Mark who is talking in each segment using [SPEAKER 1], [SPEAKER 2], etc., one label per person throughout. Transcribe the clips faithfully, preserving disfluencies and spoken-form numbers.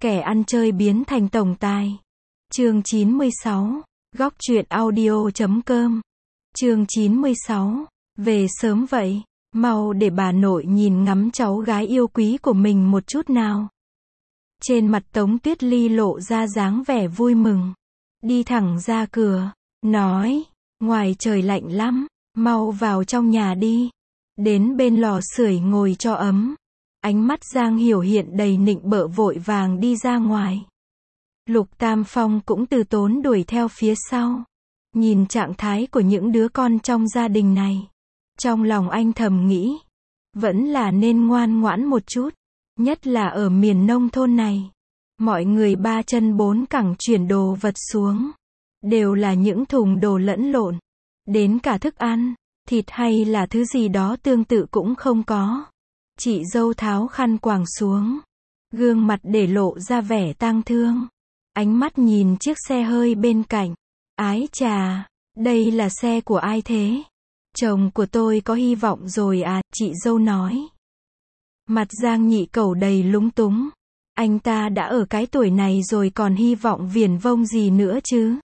[SPEAKER 1] Kẻ ăn chơi biến thành tổng tài. Chương chín mươi sáu. Góc truyện audio chấm com. Chương chín mươi sáu. Về sớm vậy, mau để bà nội nhìn ngắm cháu gái yêu quý của mình một chút nào. Trên mặt Tống Tuyết Ly lộ ra dáng vẻ vui mừng. Đi thẳng ra cửa, nói, ngoài trời lạnh lắm, mau vào trong nhà đi. Đến bên lò sưởi ngồi cho ấm. Ánh mắt Giang Hiểu hiện đầy nịnh bợ vội vàng đi ra ngoài. Lục Tam Phong cũng từ tốn đuổi theo phía sau. Nhìn trạng thái của những đứa con trong gia đình này. Trong lòng anh thầm nghĩ, vẫn là nên ngoan ngoãn một chút. Nhất là ở miền nông thôn này. Mọi người ba chân bốn cẳng chuyển đồ vật xuống. Đều là những thùng đồ lẫn lộn. Đến cả thức ăn, thịt hay là thứ gì đó tương tự cũng không có. Chị dâu tháo khăn quàng xuống. Gương mặt để lộ ra vẻ tang thương. Ánh mắt nhìn chiếc xe hơi bên cạnh. Ái chà, đây là xe của ai thế? Chồng của tôi có hy vọng rồi à, chị dâu nói. Mặt Giang Nhị Cẩu đầy lúng túng. Anh ta đã ở cái tuổi này rồi còn hy vọng viển vông gì nữa chứ?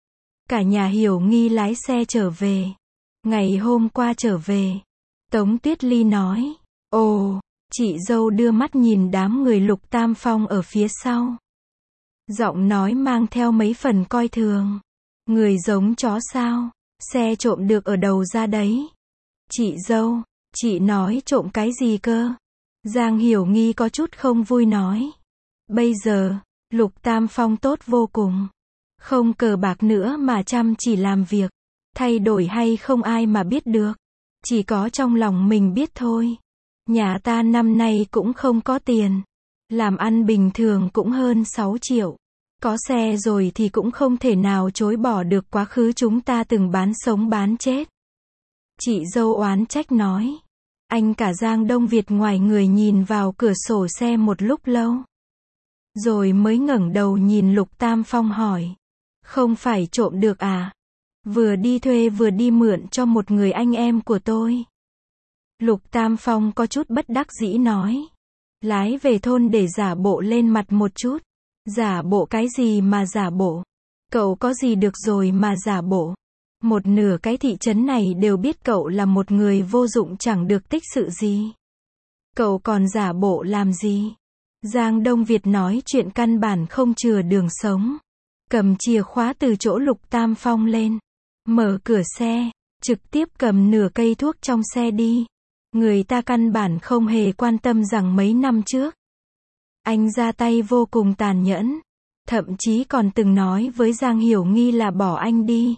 [SPEAKER 1] Cả nhà Hiểu Nghi lái xe trở về. Ngày hôm qua trở về. Tống Tuyết Ly nói. Ồ, chị dâu đưa mắt nhìn đám người Lục Tam Phong ở phía sau. Giọng nói mang theo mấy phần coi thường. Người giống chó sao? Xe trộm được ở đầu ra đấy. Chị dâu, chị nói trộm cái gì cơ? Giang Hiểu Nghi có chút không vui nói. Bây giờ, Lục Tam Phong tốt vô cùng. Không cờ bạc nữa mà chăm chỉ làm việc. Thay đổi hay không ai mà biết được. Chỉ có trong lòng mình biết thôi. Nhà ta năm nay cũng không có tiền. Làm ăn bình thường cũng hơn sáu triệu. Có xe rồi thì cũng không thể nào chối bỏ được quá khứ chúng ta từng bán sống bán chết. Chị dâu oán trách nói. Anh cả Giang Đông Việt ngoài người nhìn vào cửa sổ xe một lúc lâu. Rồi mới ngẩng đầu nhìn Lục Tam Phong hỏi. Không phải trộm được à? Vừa đi thuê vừa đi mượn cho một người anh em của tôi. Lục Tam Phong có chút bất đắc dĩ nói. Lái về thôn để giả bộ lên mặt một chút. Giả bộ cái gì mà giả bộ? Cậu có gì được rồi mà giả bộ? Một nửa cái thị trấn này đều biết cậu là một người vô dụng chẳng được tích sự gì. Cậu còn giả bộ làm gì? Giang Đông Việt nói chuyện căn bản không chừa đường sống. Cầm chìa khóa từ chỗ Lục Tam Phong lên. Mở cửa xe. Trực tiếp cầm nửa cây thuốc trong xe đi. Người ta căn bản không hề quan tâm rằng mấy năm trước. Anh ra tay vô cùng tàn nhẫn. Thậm chí còn từng nói với Giang Hiểu Nghi là bỏ anh đi.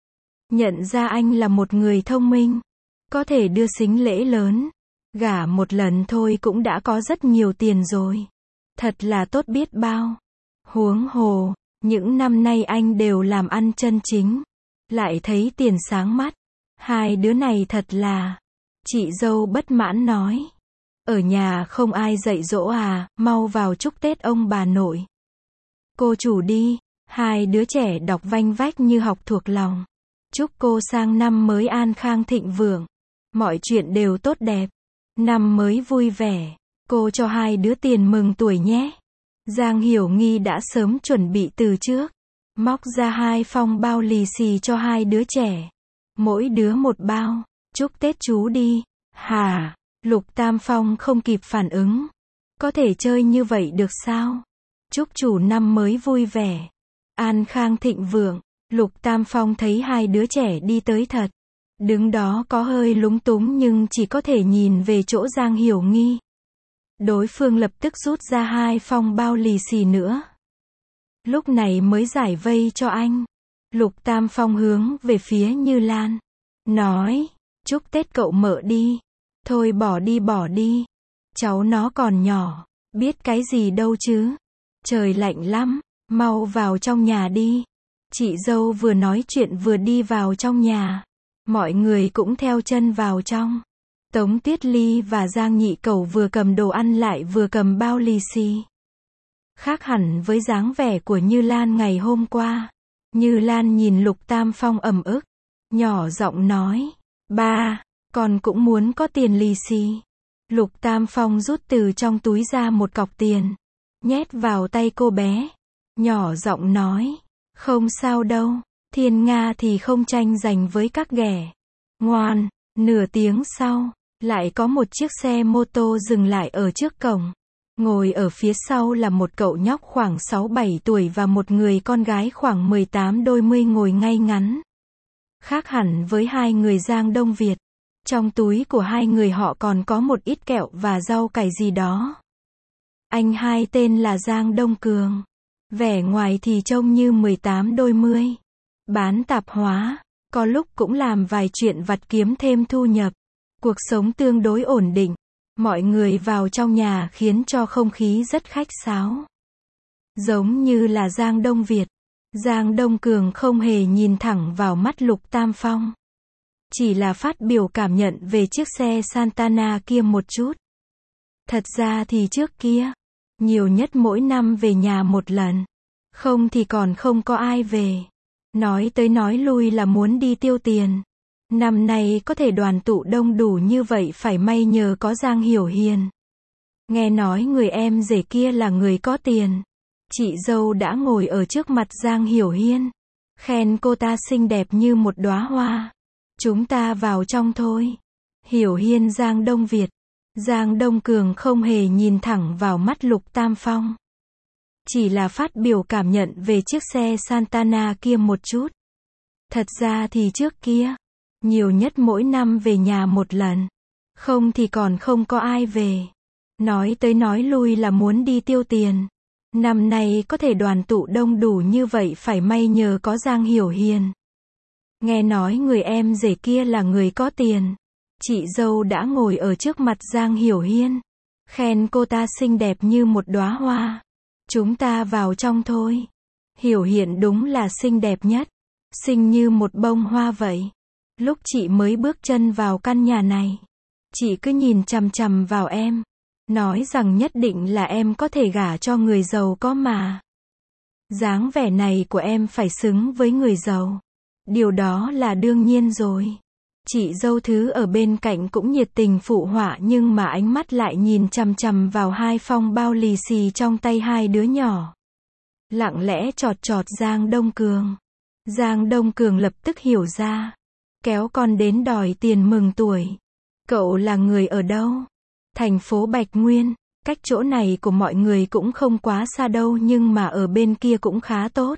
[SPEAKER 1] Nhận ra anh là một người thông minh. Có thể đưa sính lễ lớn. Gả một lần thôi cũng đã có rất nhiều tiền rồi. Thật là tốt biết bao. Huống hồ, những năm nay anh đều làm ăn chân chính. Lại thấy tiền sáng mắt. Hai đứa này thật là... Chị dâu bất mãn nói. Ở nhà không ai dạy dỗ à, mau vào chúc Tết ông bà nội. Cô chủ đi. Hai đứa trẻ đọc vanh vách như học thuộc lòng. Chúc cô sang năm mới an khang thịnh vượng. Mọi chuyện đều tốt đẹp. Năm mới vui vẻ. Cô cho hai đứa tiền mừng tuổi nhé. Giang Hiểu Nghi đã sớm chuẩn bị từ trước. Móc ra hai phong bao lì xì cho hai đứa trẻ. Mỗi đứa một bao. Chúc Tết chú đi. Hả? Lục Tam Phong không kịp phản ứng. Có thể chơi như vậy được sao? Chúc chủ năm mới vui vẻ. An khang thịnh vượng. Lục Tam Phong thấy hai đứa trẻ đi tới thật. Đứng đó có hơi lúng túng nhưng chỉ có thể nhìn về chỗ Giang Hiểu Nghi. Đối phương lập tức rút ra hai phong bao lì xì nữa. Lúc này mới giải vây cho anh. Lục Tam Phong hướng về phía Như Lan. Nói, chúc Tết cậu mợ đi. Thôi bỏ đi bỏ đi. Cháu nó còn nhỏ. Biết cái gì đâu chứ. Trời lạnh lắm. Mau vào trong nhà đi. Chị dâu vừa nói chuyện vừa đi vào trong nhà. Mọi người cũng theo chân vào trong. Tống Tuyết Ly và Giang Nhị Cẩu vừa cầm đồ ăn lại vừa cầm bao lì xì. Khác hẳn với dáng vẻ của Như Lan ngày hôm qua. Như Lan nhìn Lục Tam Phong ầm ức. Nhỏ giọng nói. Ba, con cũng muốn có tiền lì xì. Lục Tam Phong rút từ trong túi ra một cọc tiền. nhét vào tay cô bé, nhỏ giọng nói, không sao đâu, Thiên Nga thì không tranh giành với các ghẻ. Ngoan. Nửa tiếng sau, lại có một chiếc xe mô tô dừng lại ở trước cổng. Ngồi ở phía sau là một cậu nhóc khoảng sáu bảy tuổi và một người con gái khoảng mười tám đôi mươi ngồi ngay ngắn. Khác hẳn với hai người Giang Đông Việt. Trong túi của hai người họ còn có một ít kẹo và rau cải gì đó. Anh hai tên là Giang Đông Cường. Vẻ ngoài thì trông như mười tám đôi mươi. Bán tạp hóa, có lúc cũng làm vài chuyện vặt kiếm thêm thu nhập. Cuộc sống tương đối ổn định. Mọi người vào trong nhà khiến cho không khí rất khách sáo. Giống như là Giang Đông Việt, Giang Đông Cường không hề nhìn thẳng vào mắt Lục Tam Phong. Chỉ là phát biểu cảm nhận về chiếc xe Santana kia một chút. Thật ra thì trước kia, nhiều nhất mỗi năm về nhà một lần. Không thì còn không có ai về. Nói tới nói lui là muốn đi tiêu tiền. Năm nay có thể đoàn tụ đông đủ như vậy phải may nhờ có Giang Hiểu Hiền. Nghe nói người em rể kia là người có tiền. Chị dâu đã ngồi ở trước mặt Giang Hiểu Hiên. Khen cô ta xinh đẹp như một đóa hoa. Chúng ta vào trong thôi. Hiểu Hiên Giang Đông Việt. Giang Đông Cường không hề nhìn thẳng vào mắt Lục Tam Phong. Chỉ là phát biểu cảm nhận về chiếc xe Santana kia một chút. Thật ra thì trước kia, nhiều nhất mỗi năm về nhà một lần. Không thì còn không có ai về. Nói tới nói lui là muốn đi tiêu tiền. Năm nay có thể đoàn tụ đông đủ như vậy phải may nhờ có Giang Hiểu Hiền. Nghe nói người em rể kia là người có tiền. Chị dâu đã ngồi ở trước mặt Giang Hiểu Hiên. Khen cô ta xinh đẹp như một đóa hoa. Chúng ta vào trong thôi. Hiểu Hiền đúng là xinh đẹp nhất. Xinh như một bông hoa vậy. Lúc chị mới bước chân vào căn nhà này, chị cứ nhìn chằm chằm vào em. Nói rằng nhất định là em có thể gả cho người giàu có mà. Dáng vẻ này của em phải xứng với người giàu. Điều đó là đương nhiên rồi. Chị dâu thứ ở bên cạnh cũng nhiệt tình phụ họa nhưng mà ánh mắt lại nhìn chằm chằm vào hai phong bao lì xì trong tay hai đứa nhỏ. Lặng lẽ chọt chọt Giang Đông Cường. Giang Đông Cường lập tức hiểu ra. Kéo con đến đòi tiền mừng tuổi. Cậu là người ở đâu? Thành phố Bạch Nguyên. Cách chỗ này của mọi người cũng không quá xa đâu nhưng mà ở bên kia cũng khá tốt.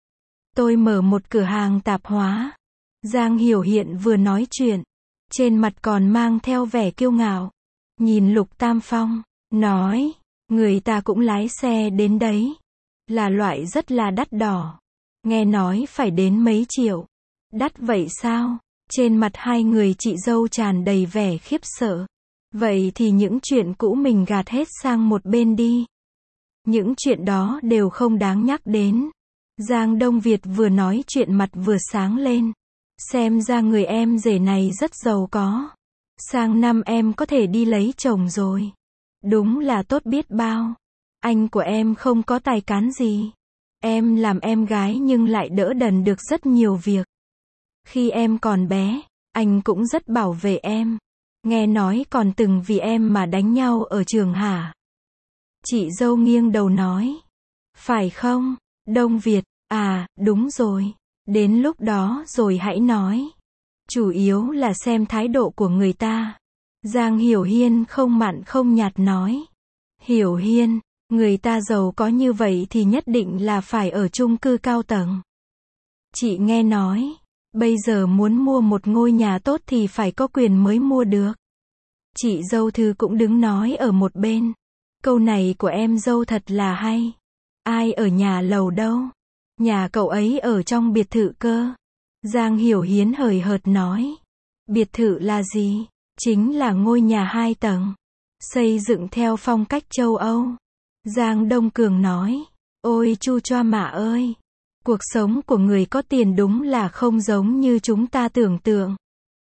[SPEAKER 1] Tôi mở một cửa hàng tạp hóa. Giang Hiểu Hiện vừa nói chuyện. Trên mặt còn mang theo vẻ kiêu ngạo. Nhìn Lục Tam Phong. Nói. Người ta cũng lái xe đến đấy. Là loại rất là đắt đỏ. Nghe nói phải đến mấy triệu. Đắt vậy sao? Trên mặt hai người chị dâu tràn đầy vẻ khiếp sợ. Vậy thì những chuyện cũ mình gạt hết sang một bên đi. Những chuyện đó đều không đáng nhắc đến. Giang Đông Việt vừa nói chuyện mặt vừa sáng lên. Xem ra người em rể này rất giàu có. Sang năm em có thể đi lấy chồng rồi. Đúng là tốt biết bao. Anh của em không có tài cán gì. Em làm em gái nhưng lại đỡ đần được rất nhiều việc. Khi em còn bé, anh cũng rất bảo vệ em. Nghe nói còn từng vì em mà đánh nhau ở trường hả? Chị dâu nghiêng đầu nói. Phải không, Đông Việt? À, đúng rồi. Đến lúc đó rồi hãy nói. Chủ yếu là xem thái độ của người ta. Giang Hiểu Hiên không mặn không nhạt nói. Hiểu Hiên, người ta giàu có như vậy thì nhất định là phải ở chung cư cao tầng. Chị nghe nói, bây giờ muốn mua một ngôi nhà tốt thì phải có quyền mới mua được. Chị dâu thứ cũng đứng nói ở một bên. Câu này của em dâu thật là hay. Ai ở nhà lầu đâu? Nhà cậu ấy ở trong biệt thự cơ. Giang Hiểu Hiến hời hợt nói. Biệt thự là gì? Chính là ngôi nhà hai tầng. Xây dựng theo phong cách châu Âu. Giang Đông Cường nói. Ôi chu choa mạ ơi! Cuộc sống của người có tiền đúng là không giống như chúng ta tưởng tượng.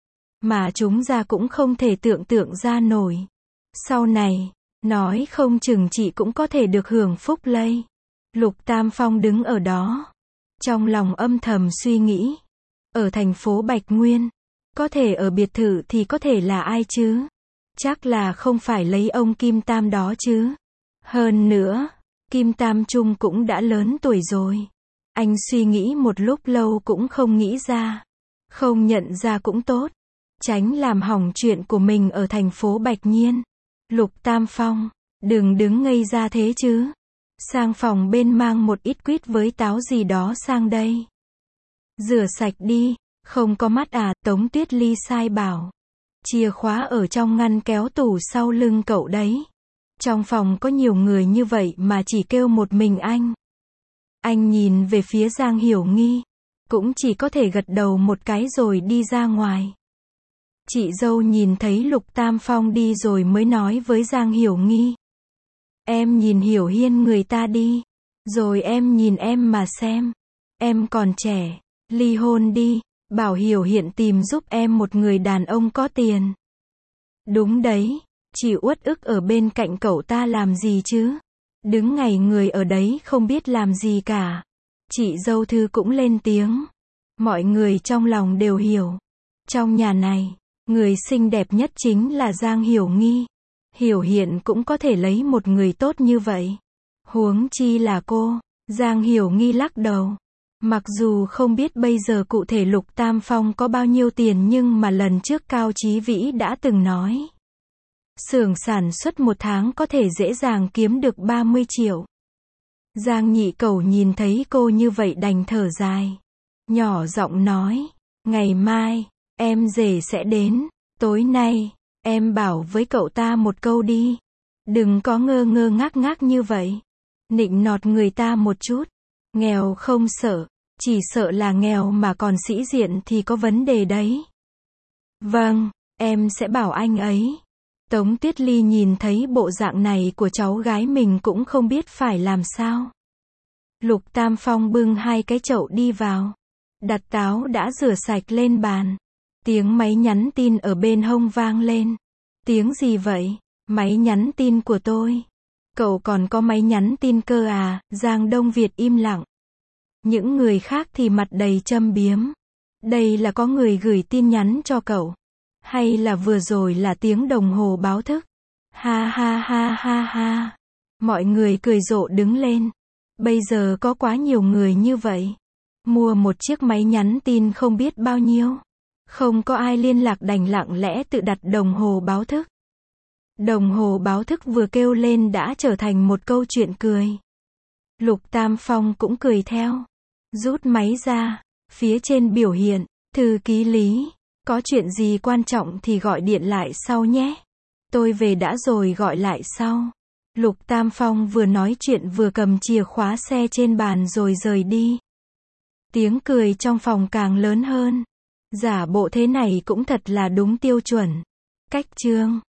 [SPEAKER 1] Mà chúng ta cũng không thể tưởng tượng ra nổi. Sau này, nói không chừng chị cũng có thể được hưởng phúc lây. Lục Tam Phong đứng ở đó. Trong lòng âm thầm suy nghĩ. Ở thành phố Bạch Nguyên. Có thể ở biệt thự thì có thể là ai chứ? Chắc là không phải lấy ông Kim Tam đó chứ. Hơn nữa, Kim Tam Trung cũng đã lớn tuổi rồi. Anh suy nghĩ một lúc lâu cũng không nghĩ ra. Không nhận ra cũng tốt. Tránh làm hỏng chuyện của mình ở thành phố Bạch Nhiên. Lục Tam Phong, đừng đứng ngây ra thế chứ. Sang phòng bên mang một ít quýt với táo gì đó sang đây. Rửa sạch đi, không có mắt à, Tống Tuyết Ly sai bảo. Chìa khóa ở trong ngăn kéo tủ sau lưng cậu đấy. Trong phòng có nhiều người như vậy mà chỉ kêu một mình anh. Anh nhìn về phía Giang Hiểu Nghi. Cũng chỉ có thể gật đầu một cái rồi đi ra ngoài. Chị dâu nhìn thấy Lục Tam Phong đi rồi mới nói với Giang Hiểu Nghi. Em nhìn Hiểu Hiên người ta đi. Rồi em nhìn em mà xem. Em còn trẻ. Ly hôn đi. Bảo Hiểu Hiện tìm giúp em một người đàn ông có tiền. Đúng đấy. Chị uất ức ở bên cạnh cậu ta làm gì chứ? Đứng ngày người ở đấy không biết làm gì cả. Chị dâu Thư cũng lên tiếng. Mọi người trong lòng đều hiểu. Trong nhà này, người xinh đẹp nhất chính là Giang Hiểu Nghi. Hiểu Hiện cũng có thể lấy một người tốt như vậy. Huống chi là cô. Giang Hiểu Nghi lắc đầu. Mặc dù không biết bây giờ cụ thể Lục Tam Phong có bao nhiêu tiền nhưng mà lần trước Cao Chí Vĩ đã từng nói. Xưởng sản xuất một tháng có thể dễ dàng kiếm được ba mươi triệu. Giang Nhị Cẩu nhìn thấy cô như vậy đành thở dài. Nhỏ giọng nói, ngày mai, em rể sẽ đến, tối nay, em bảo với cậu ta một câu đi. Đừng có ngơ ngơ ngác ngác như vậy. Nịnh nọt người ta một chút. Nghèo không sợ, chỉ sợ là nghèo mà còn sĩ diện thì có vấn đề đấy. Vâng, em sẽ bảo anh ấy. Tống Tuyết Ly nhìn thấy bộ dạng này của cháu gái mình cũng không biết phải làm sao. Lục Tam Phong bưng hai cái chậu đi vào. Đặt táo đã rửa sạch lên bàn. Tiếng máy nhắn tin ở bên hông vang lên. Tiếng gì vậy? Máy nhắn tin của tôi. Cậu còn có máy nhắn tin cơ à? Giang Đông Việt im lặng. Những người khác thì mặt đầy châm biếm. Đây là có người gửi tin nhắn cho cậu. Hay là vừa rồi là tiếng đồng hồ báo thức? Ha ha ha ha ha. Mọi người cười rộ đứng lên. Bây giờ có quá nhiều người như vậy. Mua một chiếc máy nhắn tin không biết bao nhiêu. Không có ai liên lạc đành lặng lẽ tự đặt đồng hồ báo thức. Đồng hồ báo thức vừa kêu lên đã trở thành một câu chuyện cười. Lục Tam Phong cũng cười theo. Rút máy ra. Phía trên biểu hiện, thư ký Lý. Có chuyện gì quan trọng thì gọi điện lại sau nhé. Tôi về đã rồi gọi lại sau. Lục Tam Phong vừa nói chuyện vừa cầm chìa khóa xe trên bàn rồi rời đi. Tiếng cười trong phòng càng lớn hơn. Giả bộ thế này cũng thật là đúng tiêu chuẩn. Cách chương